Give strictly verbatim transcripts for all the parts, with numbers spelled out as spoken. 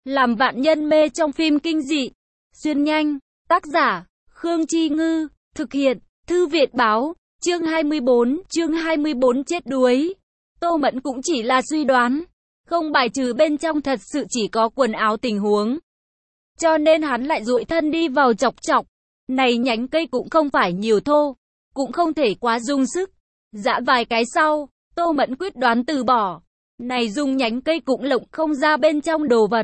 Làm vạn nhân mê trong phim kinh dị. Xuyên nhanh. Tác giả, Khương Chi Ngư. Thực hiện, Thư Viện Báo. Chương hai mươi bốn. Chương hai mươi bốn chết đuối. Tô Mẫn cũng chỉ là suy đoán. Không bài trừ bên trong thật sự chỉ có quần áo tình huống. Cho nên hắn lại duỗi thân đi vào chọc chọc. Này nhánh cây cũng không phải nhiều thô. Cũng không thể quá dùng sức. Dã vài cái sau, Tô Mẫn quyết đoán từ bỏ. Này dùng nhánh cây cũng lộng không ra bên trong đồ vật.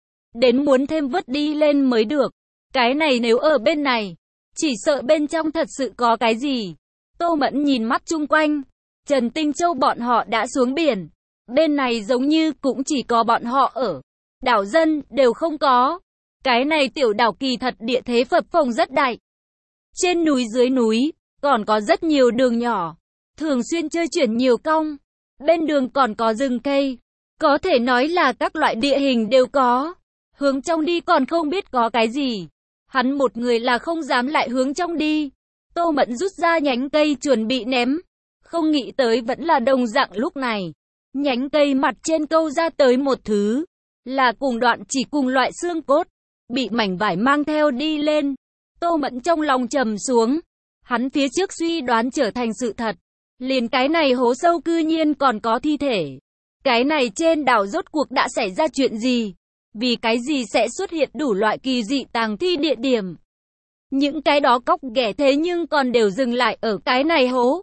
Đến muốn thêm vứt đi lên mới được. Cái này nếu ở bên này, chỉ sợ bên trong thật sự có cái gì. Tô Mẫn nhìn mắt chung quanh. Trần Tinh Châu bọn họ đã xuống biển. Bên này giống như cũng chỉ có bọn họ ở. Đảo dân đều không có. Cái này tiểu đảo kỳ thật địa thế phập phồng rất đại. Trên núi dưới núi, còn có rất nhiều đường nhỏ. Thường xuyên chơi chuyển nhiều cong. Bên đường còn có rừng cây. Có thể nói là các loại địa hình đều có. Hướng trong đi còn không biết có cái gì. Hắn một người là không dám lại hướng trong đi. Tô Mẫn rút ra nhánh cây chuẩn bị ném. Không nghĩ tới vẫn là đồng dạng lúc này. Nhánh cây mặt trên câu ra tới một thứ. Là cùng đoạn chỉ cùng loại xương cốt. Bị mảnh vải mang theo đi lên. Tô Mẫn trong lòng trầm xuống. Hắn phía trước suy đoán trở thành sự thật. Liền cái này hố sâu cư nhiên còn có thi thể. Cái này trên đảo rốt cuộc đã xảy ra chuyện gì? Vì cái gì sẽ xuất hiện đủ loại kỳ dị tàng thi địa điểm? Những cái đó cóc ghẻ thế nhưng còn đều dừng lại ở cái này hố.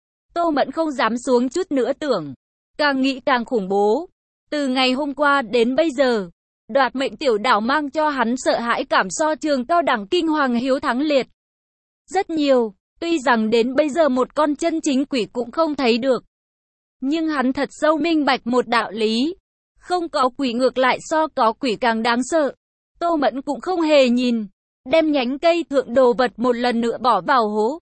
Tô Mẫn không dám xuống chút nữa tưởng. Càng nghĩ càng khủng bố. Từ ngày hôm qua đến bây giờ, đoạt mệnh tiểu đảo mang cho hắn sợ hãi cảm so trường cao đẳng kinh hoàng hiếu thắng liệt. Rất nhiều, tuy rằng đến bây giờ một con chân chính quỷ cũng không thấy được. Nhưng hắn thật sâu minh bạch một đạo lý. Không có quỷ ngược lại so có quỷ càng đáng sợ. Tô Mẫn cũng không hề nhìn. Đem nhánh cây thượng đồ vật một lần nữa bỏ vào hố.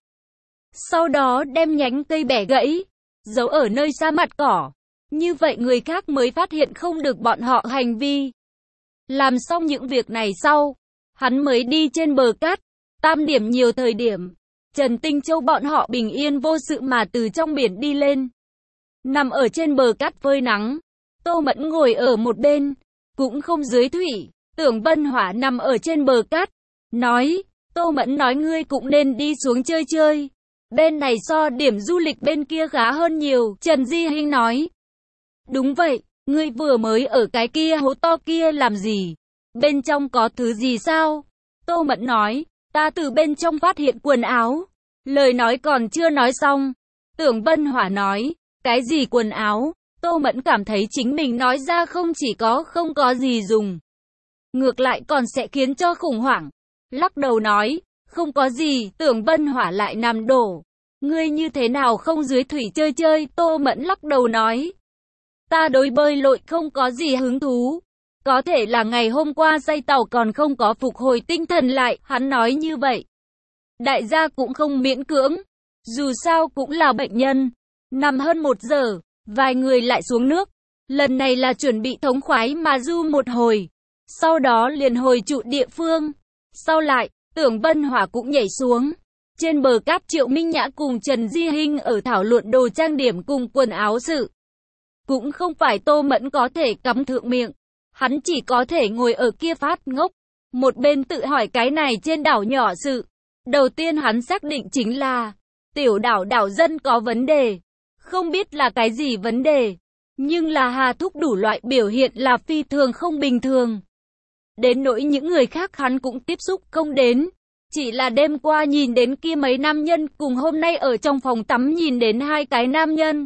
Sau đó đem nhánh cây bẻ gãy. Giấu ở nơi xa mặt cỏ. Như vậy người khác mới phát hiện không được bọn họ hành vi. Làm xong những việc này sau. Hắn mới đi trên bờ cát. Tam điểm nhiều thời điểm. Trần Tinh Châu bọn họ bình yên vô sự mà từ trong biển đi lên. Nằm ở trên bờ cát phơi nắng. Tô Mẫn ngồi ở một bên. Cũng không dưới thủy. Tưởng Vân Hỏa nằm ở trên bờ cát. Nói. Tô Mẫn nói ngươi cũng nên đi xuống chơi chơi. Bên này so điểm du lịch bên kia khá hơn nhiều. Trần Di Hinh nói. Đúng vậy. Ngươi vừa mới ở cái kia hố to kia làm gì? Bên trong có thứ gì sao? Tô Mẫn nói. Ta từ bên trong phát hiện quần áo. Lời nói còn chưa nói xong. Tưởng Vân Hỏa nói. Cái gì quần áo? Tô Mẫn cảm thấy chính mình nói ra không chỉ có không có gì dùng. Ngược lại còn sẽ khiến cho khủng hoảng. Lắc đầu nói. Không có gì. Tưởng Vân Hỏa lại nằm đổ. Ngươi như thế nào không dưới thủy chơi chơi? Tô Mẫn lắc đầu nói. Ta đối bơi lội không có gì hứng thú. Có thể là ngày hôm qua say tàu còn không có phục hồi tinh thần lại. Hắn nói như vậy. Đại gia cũng không miễn cưỡng. Dù sao cũng là bệnh nhân. Nằm hơn một giờ. Vài người lại xuống nước. Lần này là chuẩn bị thống khoái mà du một hồi. Sau đó liền hồi trụ địa phương. Sau lại, Tưởng Vân Hỏa cũng nhảy xuống. Trên bờ cát Triệu Minh Nhã cùng Trần Di Hinh ở thảo luận đồ trang điểm cùng quần áo sự. Cũng không phải Tô Mẫn có thể cắm thượng miệng. Hắn chỉ có thể ngồi ở kia phát ngốc. Một bên tự hỏi cái này trên đảo nhỏ sự. Đầu tiên hắn xác định chính là tiểu đảo đảo dân có vấn đề. Không biết là cái gì vấn đề. Nhưng là Hà Thúc đủ loại biểu hiện là phi thường không bình thường. Đến nỗi những người khác hắn cũng tiếp xúc không đến. Chỉ là đêm qua nhìn đến kia mấy nam nhân cùng hôm nay ở trong phòng tắm nhìn đến hai cái nam nhân.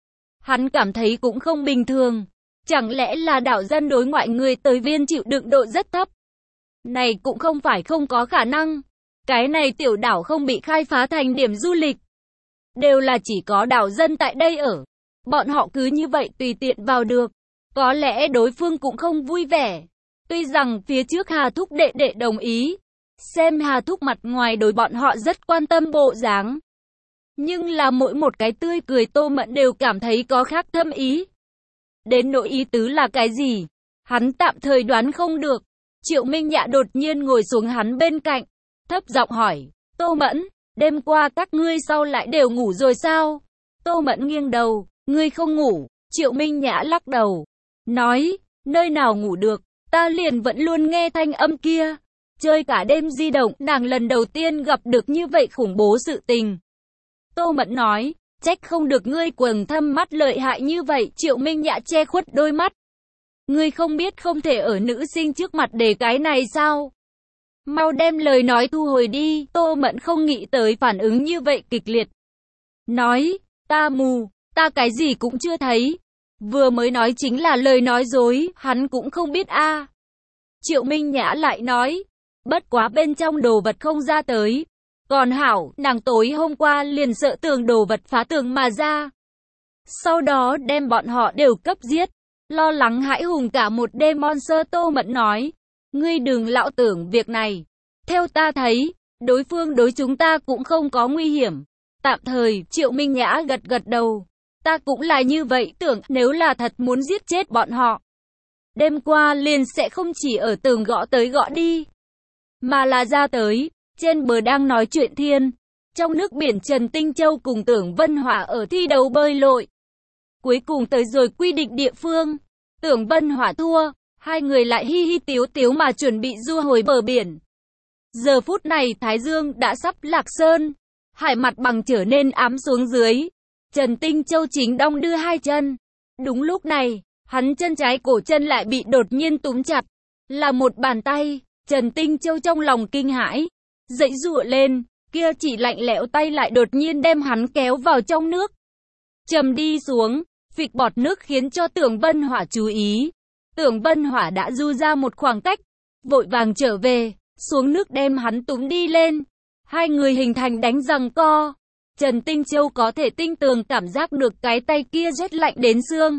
Hắn cảm thấy cũng không bình thường. Chẳng lẽ là đảo dân đối ngoại người tới viên chịu đựng độ rất thấp. Này cũng không phải không có khả năng. Cái này tiểu đảo không bị khai phá thành điểm du lịch. Đều là chỉ có đảo dân tại đây ở. Bọn họ cứ như vậy tùy tiện vào được. Có lẽ đối phương cũng không vui vẻ. Tuy rằng phía trước Hà Thúc đệ đệ đồng ý. Xem Hà Thúc mặt ngoài đối bọn họ rất quan tâm bộ dáng. Nhưng là mỗi một cái tươi cười Tô Mẫn đều cảm thấy có khác thâm ý. Đến nỗi ý tứ là cái gì? Hắn tạm thời đoán không được. Triệu Minh Nhã đột nhiên ngồi xuống hắn bên cạnh. Thấp giọng hỏi. Tô Mẫn, đêm qua các ngươi sau lại đều ngủ rồi sao? Tô Mẫn nghiêng đầu. Ngươi không ngủ. Triệu Minh Nhã lắc đầu. Nói, nơi nào ngủ được. Ta ta liền vẫn luôn nghe thanh âm kia. Chơi cả đêm di động, nàng lần đầu tiên gặp được như vậy khủng bố sự tình. Tô Mẫn nói, trách không được ngươi quầng thâm mắt lợi hại như vậy. Triệu Minh Nhã che khuất đôi mắt. Ngươi không biết không thể ở nữ sinh trước mặt để cái này sao? Mau đem lời nói thu hồi đi. Tô Mẫn không nghĩ tới phản ứng như vậy kịch liệt. Nói, ta mù, ta cái gì cũng chưa thấy. Vừa mới nói chính là lời nói dối, hắn cũng không biết a. À. Triệu Minh Nhã lại nói, bất quá bên trong đồ vật không ra tới. Còn hảo, nàng tối hôm qua liền sợ tường đồ vật phá tường mà ra. Sau đó đem bọn họ đều cấp giết. Lo lắng hãi hùng cả một đêm. Monster. Tô Mẫn nói, ngươi đừng lão tưởng việc này. Theo ta thấy, đối phương đối chúng ta cũng không có nguy hiểm. Tạm thời, Triệu Minh Nhã gật gật đầu. Ta cũng là như vậy tưởng, nếu là thật muốn giết chết bọn họ. Đêm qua liền sẽ không chỉ ở tường gõ tới gõ đi, mà là ra tới. Trên bờ đang nói chuyện thiên. Trong nước biển Trần Tinh Châu cùng Tưởng Vân Hỏa ở thi đấu bơi lội. Cuối cùng tới rồi quy định địa phương. Tưởng Vân Hỏa thua. Hai người lại hi hi tiếu tiếu mà chuẩn bị du hồi bờ biển. Giờ phút này Thái Dương đã sắp lạc sơn. Hải mặt bằng trở nên ám xuống dưới. Trần Tinh Châu chính đong đưa hai chân. Đúng lúc này, hắn chân trái cổ chân lại bị đột nhiên túm chặt. Là một bàn tay. Trần Tinh Châu trong lòng kinh hãi. Dậy dụa lên, kia chỉ lạnh lẽo tay lại đột nhiên đem hắn kéo vào trong nước. Trầm đi xuống, phịch bọt nước khiến cho Tưởng Vân Hỏa chú ý. Tưởng Vân Hỏa đã du ra một khoảng cách, vội vàng trở về, xuống nước đem hắn túm đi lên. Hai người hình thành đánh giằng co. Trần Tinh Châu có thể tinh tường cảm giác được cái tay kia rét lạnh đến xương.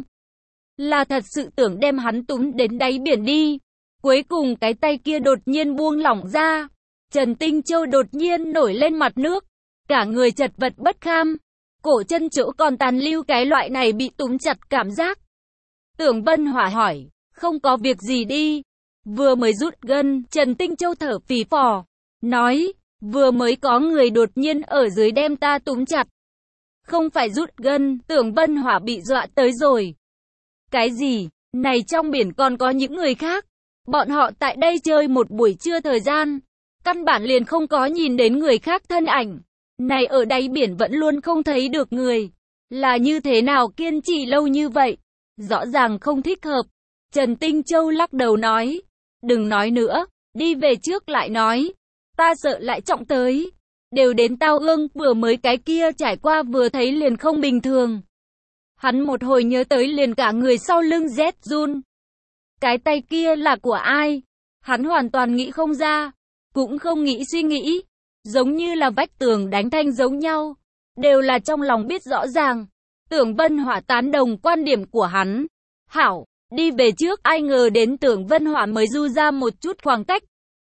Là thật sự tưởng đem hắn túm đến đáy biển đi. Cuối cùng cái tay kia đột nhiên buông lỏng ra. Trần Tinh Châu đột nhiên nổi lên mặt nước. Cả người chật vật bất kham. Cổ chân chỗ còn tàn lưu cái loại này bị túm chặt cảm giác. Tưởng Vân Hỏa hỏi, không có việc gì đi. Vừa mới rút gân, Trần Tinh Châu thở phì phò. Nói, vừa mới có người đột nhiên ở dưới đem ta túm chặt. Không phải rút gân, Tưởng Vân Hỏa bị dọa tới rồi. Cái gì? Này trong biển còn có những người khác. Bọn họ tại đây chơi một buổi trưa thời gian. Căn bản liền không có nhìn đến người khác thân ảnh. Này ở đáy biển vẫn luôn không thấy được người. Là như thế nào kiên trì lâu như vậy? Rõ ràng không thích hợp. Trần Tinh Châu lắc đầu nói. Đừng nói nữa, đi về trước lại nói. Ta sợ lại trọng tới. Đều đến Tao Ương, vừa mới cái kia trải qua vừa thấy liền không bình thường. Hắn một hồi nhớ tới liền cả người sau lưng rét run. Cái tay kia là của ai? Hắn hoàn toàn nghĩ không ra. Cũng không nghĩ suy nghĩ. Giống như là vách tường đánh thanh giống nhau. Đều là trong lòng biết rõ ràng. Tưởng Vân Hỏa tán đồng quan điểm của hắn. Hảo, đi về trước. Ai ngờ đến Tưởng Vân Hỏa mới du ra một chút khoảng cách.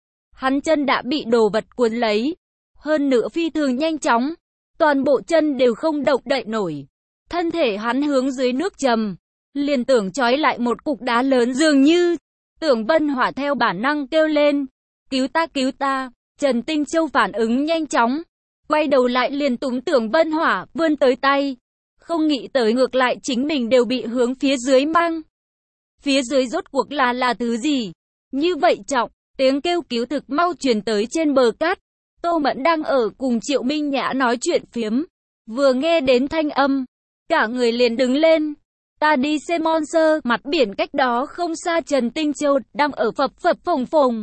Hắn chân đã bị đồ vật cuốn lấy. Hơn nữa phi thường nhanh chóng. Toàn bộ chân đều không động đậy nổi. Thân thể hắn hướng dưới nước trầm. Liền tưởng trói lại một cục đá lớn dường như. Tưởng Vân Hỏa theo bản năng kêu lên. Cứu ta, cứu ta. Trần Tinh Châu phản ứng nhanh chóng. Quay đầu lại liền túm Tưởng Vân Hỏa, vươn tới tay. Không nghĩ tới ngược lại chính mình đều bị hướng phía dưới mang. Phía dưới rốt cuộc là là thứ gì? Như vậy trọng, tiếng kêu cứu thực mau truyền tới trên bờ cát. Tô Mẫn đang ở cùng Triệu Minh Nhã nói chuyện phiếm. Vừa nghe đến thanh âm, cả người liền đứng lên. Ta đi xem Monster, mặt biển cách đó không xa Trần Tinh Châu đang ở phập phập phồng phồng.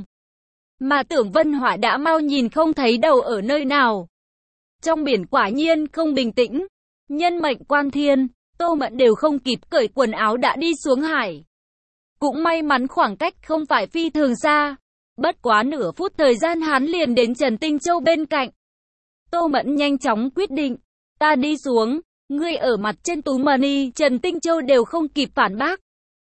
Mà Tưởng Vân Hỏa đã mau nhìn không thấy đầu ở nơi nào. Trong biển quả nhiên không bình tĩnh. Nhân mệnh quan thiên, Tô Mẫn đều không kịp cởi quần áo đã đi xuống hải. Cũng may mắn khoảng cách không phải phi thường xa. Bất quá nửa phút thời gian hắn liền đến Trần Tinh Châu bên cạnh. Tô Mẫn nhanh chóng quyết định. Ta đi xuống, ngươi ở mặt trên túm money. Trần Tinh Châu đều không kịp phản bác.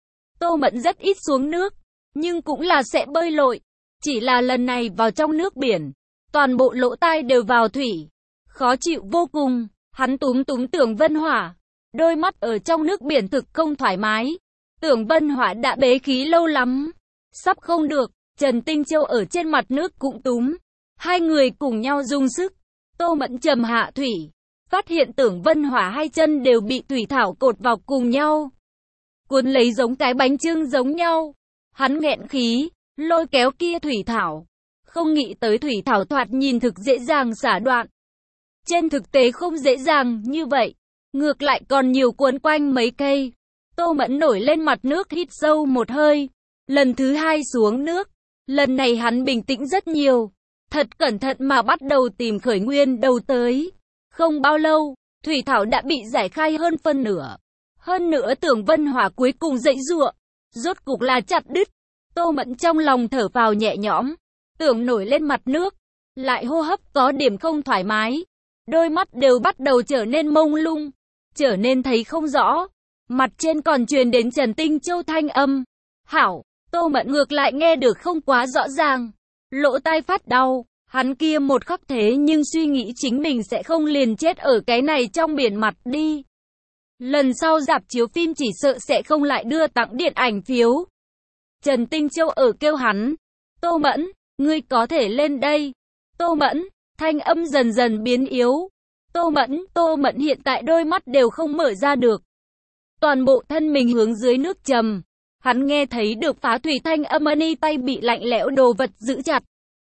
Tô Mẫn rất ít xuống nước, nhưng cũng là sẽ bơi lội. Chỉ là lần này vào trong nước biển, toàn bộ lỗ tai đều vào thủy. Khó chịu vô cùng, hắn túm túm Tưởng Vân Hỏa. Đôi mắt ở trong nước biển thực không thoải mái. Tưởng Vân Hỏa đã bế khí lâu lắm. Sắp không được, Trần Tinh Châu ở trên mặt nước cũng túm. Hai người cùng nhau dùng sức. Tô Mẫn trầm hạ thủy. Phát hiện Tưởng Vân Hỏa hai chân đều bị thủy thảo cột vào cùng nhau. Cuốn lấy giống cái bánh chưng giống nhau. Hắn nghẹn khí, lôi kéo kia thủy thảo. Không nghĩ tới thủy thảo thoạt nhìn thực dễ dàng xả đoạn. Trên thực tế không dễ dàng như vậy. Ngược lại còn nhiều cuốn quanh mấy cây. Tô Mẫn nổi lên mặt nước hít sâu một hơi. Lần thứ hai xuống nước. Lần này hắn bình tĩnh rất nhiều. Thật cẩn thận mà bắt đầu tìm khởi nguyên đầu tới. Không bao lâu, thủy thảo đã bị giải khai hơn phân nửa. Hơn nữa Tưởng Vân Hỏa cuối cùng dãy giụa. Rốt cục là chặt đứt. Tô Mẫn trong lòng thở vào nhẹ nhõm. Tưởng nổi lên mặt nước. Lại hô hấp có điểm không thoải mái. Đôi mắt đều bắt đầu trở nên mông lung. Trở nên thấy không rõ. Mặt trên còn truyền đến Trần Tinh Châu thanh âm. Hảo, Tô Mẫn ngược lại nghe được không quá rõ ràng. Lỗ tai phát đau. Hắn kia một khắc thế nhưng suy nghĩ chính mình sẽ không liền chết ở cái này trong biển mặt đi. Lần sau rạp chiếu phim chỉ sợ sẽ không lại đưa tặng điện ảnh phiếu. Trần Tinh Châu ở kêu hắn. Tô Mẫn, ngươi có thể lên đây. Tô Mẫn, thanh âm dần dần biến yếu. Tô Mẫn, Tô Mẫn hiện tại đôi mắt đều không mở ra được. Toàn bộ thân mình hướng dưới nước trầm. Hắn nghe thấy được phá thủy thanh âm ni tay bị lạnh lẽo đồ vật giữ chặt.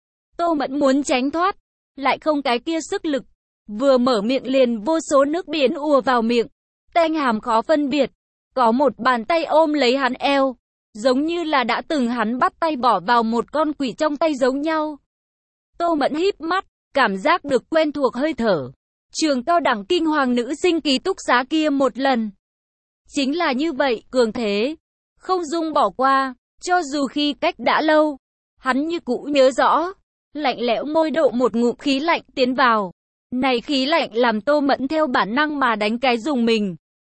Tô Mẫn muốn tránh thoát, lại không cái kia sức lực. Vừa mở miệng liền vô số nước biển ùa vào miệng. Tanh hàm khó phân biệt. Có một bàn tay ôm lấy hắn eo. Giống như là đã từng hắn bắt tay bỏ vào một con quỷ trong tay giống nhau. Tô Mẫn híp mắt, cảm giác được quen thuộc hơi thở. Trường cao đẳng kinh hoàng nữ sinh ký túc xá kia một lần. Chính là như vậy, cường thế. Không dung bỏ qua, cho dù khi cách đã lâu. Hắn như cũ nhớ rõ. Lạnh lẽo môi độ một ngụm khí lạnh tiến vào. Này khí lạnh làm Tô Mẫn theo bản năng mà đánh cái dùng mình.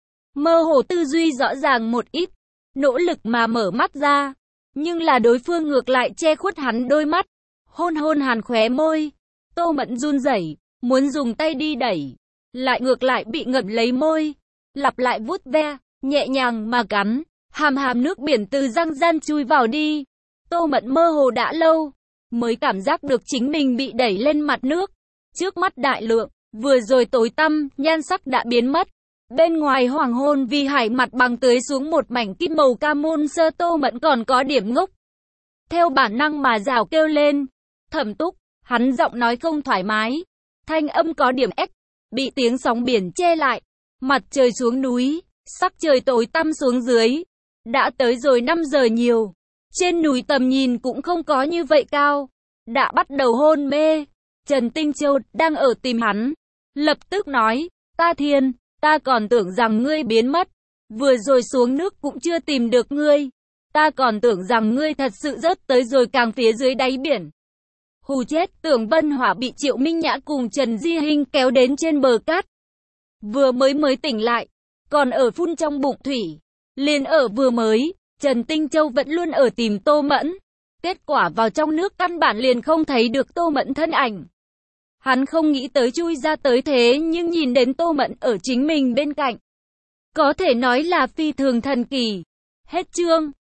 Mơ hồ tư duy rõ ràng một ít. Nỗ lực mà mở mắt ra. Nhưng là đối phương ngược lại che khuất hắn đôi mắt. Hôn hôn hàn khóe môi. Tô Mẫn run rẩy, muốn dùng tay đi đẩy. Lại ngược lại bị ngậm lấy môi. Lặp lại vuốt ve, nhẹ nhàng mà cắn. Hàm hàm nước biển từ răng gian chui vào đi. Tô Mẫn mơ hồ đã lâu. Mới cảm giác được chính mình bị đẩy lên mặt nước. Trước mắt đại lượng, vừa rồi tối tăm, nhan sắc đã biến mất. Bên ngoài hoàng hôn vì hải mặt bằng tưới xuống một mảnh kim màu ca môn sơ. Tô Mẫn còn có điểm ngốc. Theo bản năng mà rào kêu lên. Thẩm Túc, hắn giọng nói không thoải mái. Thanh âm có điểm ếch, bị tiếng sóng biển che lại. Mặt trời xuống núi, sắc trời tối tăm xuống dưới. Đã tới rồi năm giờ nhiều. Trên núi tầm nhìn cũng không có như vậy cao. Đã bắt đầu hôn mê. Trần Tinh Châu đang ở tìm hắn. Lập tức nói, ta thiên, ta còn tưởng rằng ngươi biến mất. Vừa rồi xuống nước cũng chưa tìm được ngươi. Ta còn tưởng rằng ngươi thật sự rớt tới rồi càng phía dưới đáy biển. Hù chết. Tưởng Vân Hỏa bị Triệu Minh Nhã cùng Trần Di Hinh kéo đến trên bờ cát. Vừa mới mới tỉnh lại. Còn ở phun trong bụng thủy. Liền ở vừa mới. Trần Tinh Châu vẫn luôn ở tìm Tô Mẫn. Kết quả vào trong nước căn bản liền không thấy được Tô Mẫn thân ảnh. Hắn không nghĩ tới chui ra tới thế nhưng nhìn đến Tô Mẫn ở chính mình bên cạnh. Có thể nói là phi thường thần kỳ. Hết chương.